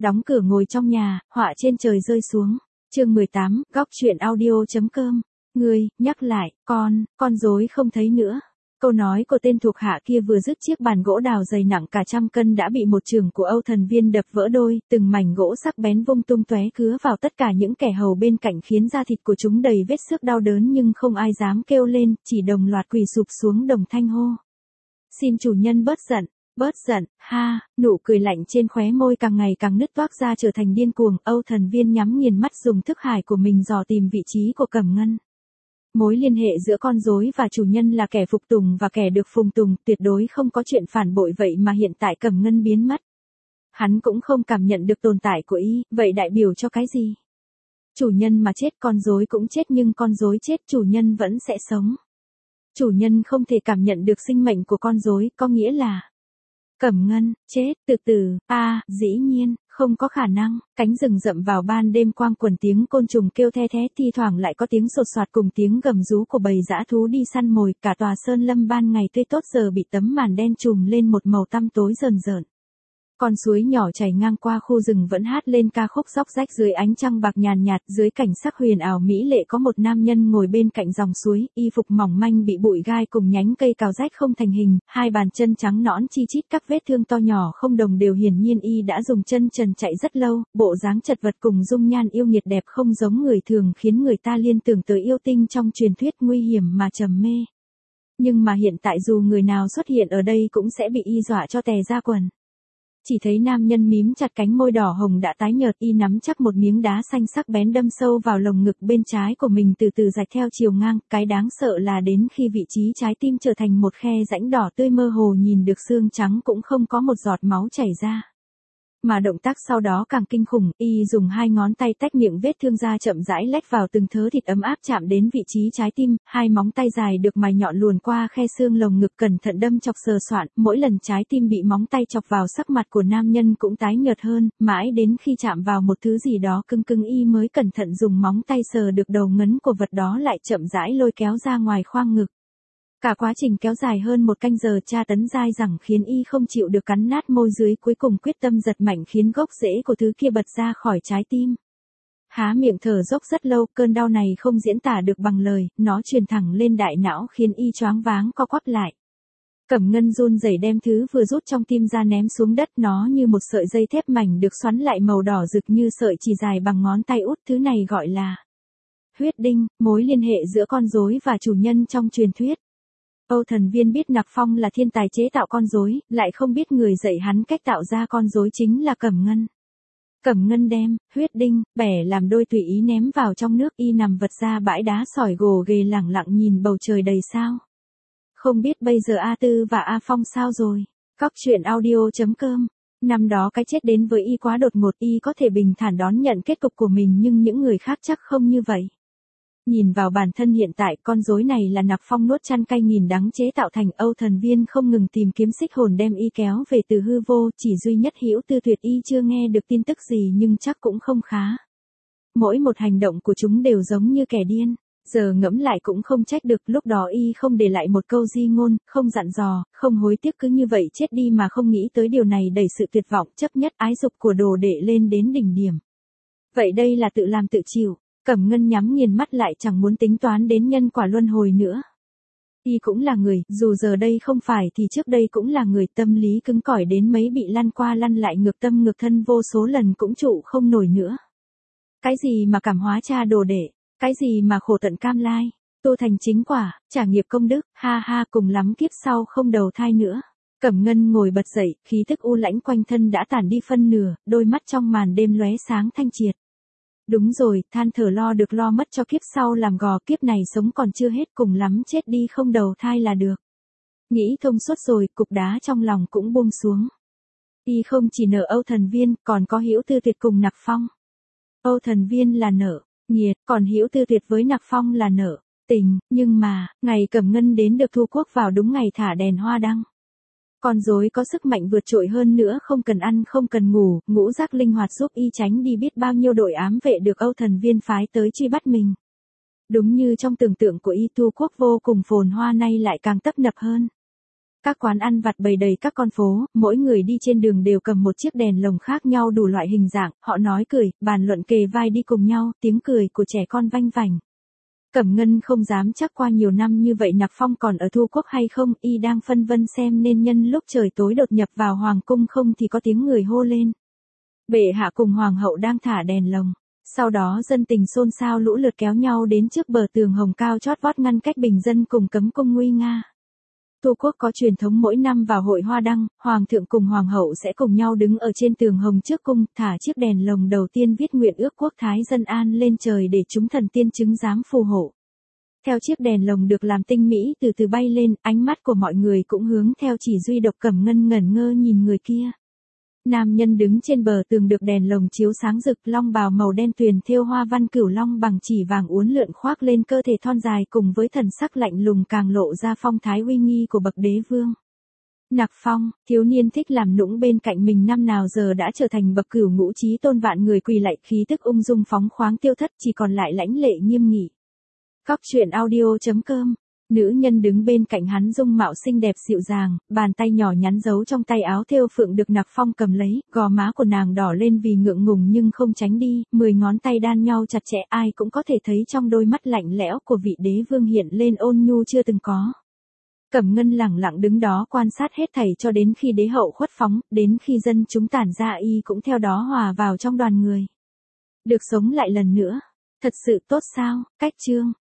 Đóng cửa ngồi trong nhà, họa trên trời rơi xuống. Chương 18, góc chuyện audio.com. Ngươi, nhắc lại, con rối không thấy nữa. Câu nói của tên thuộc hạ kia vừa dứt, chiếc bàn gỗ đào dày nặng cả trăm cân đã bị một chưởng của Âu Thần Viên đập vỡ đôi, từng mảnh gỗ sắc bén vung tung tóe cứa vào tất cả những kẻ hầu bên cạnh, khiến da thịt của chúng đầy vết xước đau đớn, nhưng không ai dám kêu lên, chỉ đồng loạt quỳ sụp xuống đồng thanh hô. Xin chủ nhân bớt giận, ha, nụ cười lạnh trên khóe môi càng ngày càng nứt toác ra, trở thành điên cuồng. Âu Thần Viên nhắm nghiền mắt, dùng thức hải của mình dò tìm vị trí của Cẩm Ngân. Mối liên hệ giữa con rối và chủ nhân là kẻ phục tùng và kẻ được phùng tùng, tuyệt đối không có chuyện phản bội, vậy mà hiện tại Cẩm Ngân biến mất. Hắn cũng không cảm nhận được tồn tại của y, vậy đại biểu cho cái gì? Chủ nhân mà chết, con rối cũng chết, nhưng con rối chết, chủ nhân vẫn sẽ sống. Chủ nhân không thể cảm nhận được sinh mệnh của con rối, có nghĩa là Cẩm Ngân chết. Từ dĩ nhiên, không có khả năng. Cánh rừng rậm vào ban đêm quang quần tiếng côn trùng kêu the thé, thi thoảng lại có tiếng sột soạt cùng tiếng gầm rú của bầy dã thú đi săn mồi. Cả tòa sơn lâm ban ngày tươi tốt giờ bị tấm màn đen trùm lên một màu tăm tối rờn rợn. Con suối nhỏ chảy ngang qua khu rừng vẫn hát lên ca khúc róc rách dưới ánh trăng bạc nhàn nhạt. Dưới cảnh sắc huyền ảo mỹ lệ có một nam nhân ngồi bên cạnh dòng suối, y phục mỏng manh bị bụi gai cùng nhánh cây cào rách không thành hình, hai bàn chân trắng nõn chi chít các vết thương to nhỏ không đồng đều, hiển nhiên y đã dùng chân trần chạy rất lâu. Bộ dáng chật vật cùng dung nhan yêu nghiệt đẹp không giống người thường, khiến người ta liên tưởng tới yêu tinh trong truyền thuyết nguy hiểm mà trầm mê. Nhưng mà hiện tại dù người nào xuất hiện ở đây cũng sẽ bị y dọa cho tè ra quần. Chỉ thấy nam nhân mím chặt cánh môi đỏ hồng đã tái nhợt, y nắm chắc một miếng đá xanh sắc bén đâm sâu vào lồng ngực bên trái của mình, từ từ rạch theo chiều ngang. Cái đáng sợ là đến khi vị trí trái tim trở thành một khe rãnh đỏ tươi mơ hồ, nhìn được xương trắng cũng không có một giọt máu chảy ra. Mà động tác sau đó càng kinh khủng, y dùng hai ngón tay tách miệng vết thương ra, chậm rãi lách vào từng thớ thịt ấm áp chạm đến vị trí trái tim, hai móng tay dài được mài nhọn luồn qua khe xương lồng ngực, cẩn thận đâm chọc sờ soạn. Mỗi lần trái tim bị móng tay chọc vào, sắc mặt của nam nhân cũng tái nhợt hơn, mãi đến khi chạm vào một thứ gì đó cứng cứng, y mới cẩn thận dùng móng tay sờ được đầu ngấn của vật đó, lại chậm rãi lôi kéo ra ngoài khoang ngực. Cả quá trình kéo dài hơn một canh giờ tra tấn dai dẳng khiến y không chịu được cắn nát môi dưới, cuối cùng quyết tâm giật mạnh khiến gốc rễ của thứ kia bật ra khỏi trái tim. Há miệng thở dốc rất lâu, cơn đau này không diễn tả được bằng lời, nó truyền thẳng lên đại não khiến y choáng váng co quắp lại. Cẩm Ngân run rẩy đem thứ vừa rút trong tim ra ném xuống đất, nó như một sợi dây thép mảnh được xoắn lại, màu đỏ rực như sợi chỉ dài bằng ngón tay út, thứ này gọi là huyết đinh, mối liên hệ giữa con rối và chủ nhân trong truyền thuyết. Âu Thần Viên biết Nặc Phong là thiên tài chế tạo con rối, lại không biết người dạy hắn cách tạo ra con rối chính là Cẩm Ngân. Cẩm Ngân đem huyết đinh bẻ làm đôi, tùy ý ném vào trong nước, y nằm vật ra bãi đá sỏi gồ ghề lẳng lặng nhìn bầu trời đầy sao. Không biết bây giờ A Tư và A Phong sao rồi? Góc chuyện audio.com. Năm đó cái chết đến với y quá đột ngột, y có thể bình thản đón nhận kết cục của mình, nhưng những người khác chắc không như vậy. Nhìn vào bản thân hiện tại, con rối này là Nặc Phong nuốt chăn cay nghìn đắng chế tạo thành. Âu Thần Viên không ngừng tìm kiếm xích hồn đem y kéo về từ hư vô, chỉ duy nhất Hữu Tư Tuyệt y chưa nghe được tin tức gì, nhưng chắc cũng không khá. Mỗi một hành động của chúng đều giống như kẻ điên. Giờ ngẫm lại cũng không trách được, lúc đó y không để lại một câu di ngôn, không dặn dò, không hối tiếc, cứ như vậy chết đi mà không nghĩ tới điều này đẩy sự tuyệt vọng, chấp nhất ái dục của đồ đệ lên đến đỉnh điểm. Vậy đây là tự làm tự chịu. Cẩm Ngân nhắm nghiền mắt lại, chẳng muốn tính toán đến nhân quả luân hồi nữa. Y cũng là người, dù giờ đây không phải thì trước đây cũng là người, tâm lý cứng cỏi đến mấy bị lăn qua lăn lại ngược tâm ngược thân vô số lần cũng trụ không nổi nữa. Cái gì mà cảm hóa cha đồ đệ, cái gì mà khổ tận cam lai, tu thành chính quả, trả nghiệp công đức, ha ha, cùng lắm kiếp sau không đầu thai nữa. Cẩm Ngân ngồi bật dậy, khí thức u lãnh quanh thân đã tản đi phân nửa, đôi mắt trong màn đêm lóe sáng thanh triệt. Đúng rồi, than thở lo được lo mất cho kiếp sau làm gò, kiếp này sống còn chưa hết, cùng lắm chết đi không đầu thai là được. Nghĩ thông suốt rồi, cục đá trong lòng cũng buông xuống. Y không chỉ nợ Âu Thần Viên, còn có Hữu Tư Tuyệt cùng Nặc Phong. Âu Thần Viên là nợ nghiệt, còn Hữu Tư Tuyệt với Nặc Phong là nợ tình, nhưng mà, ngày Cẩm Ngân đến được Thu Quốc vào đúng ngày thả đèn hoa đăng. Con rối có sức mạnh vượt trội hơn nữa, không cần ăn không cần ngủ, ngũ giác linh hoạt giúp y tránh đi biết bao nhiêu đội ám vệ được Âu Thần Viên phái tới truy bắt mình. Đúng như trong tưởng tượng của y, Thu Quốc vô cùng phồn hoa nay lại càng tấp nập hơn. Các quán ăn vặt bày đầy các con phố, mỗi người đi trên đường đều cầm một chiếc đèn lồng khác nhau đủ loại hình dạng, họ nói cười, bàn luận kề vai đi cùng nhau, tiếng cười của trẻ con vanh vảnh. Cẩm Ngân không dám chắc qua nhiều năm như vậy Nặc Phong còn ở Thu Quốc hay không, y đang phân vân xem nên nhân lúc trời tối đột nhập vào hoàng cung không thì có tiếng người hô lên. Bệ hạ cùng hoàng hậu đang thả đèn lồng. Sau đó dân tình xôn xao lũ lượt kéo nhau đến trước bờ tường hồng cao chót vót ngăn cách bình dân cùng cấm cung nguy nga. Thu Quốc có truyền thống mỗi năm vào hội hoa đăng, hoàng thượng cùng hoàng hậu sẽ cùng nhau đứng ở trên tường hồng trước cung, thả chiếc đèn lồng đầu tiên viết nguyện ước quốc thái dân an lên trời để chúng thần tiên chứng giám phù hộ. Theo chiếc đèn lồng được làm tinh mỹ từ từ bay lên, ánh mắt của mọi người cũng hướng theo chỉ duy độc Cẩm Ngân ngẩn ngơ nhìn người kia. Nam nhân đứng trên bờ tường được đèn lồng chiếu sáng rực, long bào màu đen tuyền thêu hoa văn cửu long bằng chỉ vàng uốn lượn khoác lên cơ thể thon dài cùng với thần sắc lạnh lùng càng lộ ra phong thái uy nghi của bậc đế vương. Nặc Phong, thiếu niên thích làm nũng bên cạnh mình năm nào giờ đã trở thành bậc cửu ngũ chí tôn vạn người quỳ lạy khí tức ung dung phóng khoáng tiêu thất chỉ còn lại lãnh lệ nghiêm nghị. Góc truyện audio.com. Nữ nhân đứng bên cạnh hắn dung mạo xinh đẹp dịu dàng, bàn tay nhỏ nhắn giấu trong tay áo thêu phượng được Nặc Phong cầm lấy, gò má của nàng đỏ lên vì ngượng ngùng nhưng không tránh đi, 10 ngón tay đan nhau chặt chẽ ai cũng có thể thấy trong đôi mắt lạnh lẽo của vị đế vương hiện lên ôn nhu chưa từng có. Cẩm Ngân lẳng lặng đứng đó quan sát hết thảy cho đến khi đế hậu khuất phóng, đến khi dân chúng tản ra y cũng theo đó hòa vào trong đoàn người. Được sống lại lần nữa, thật sự tốt sao, cách chương.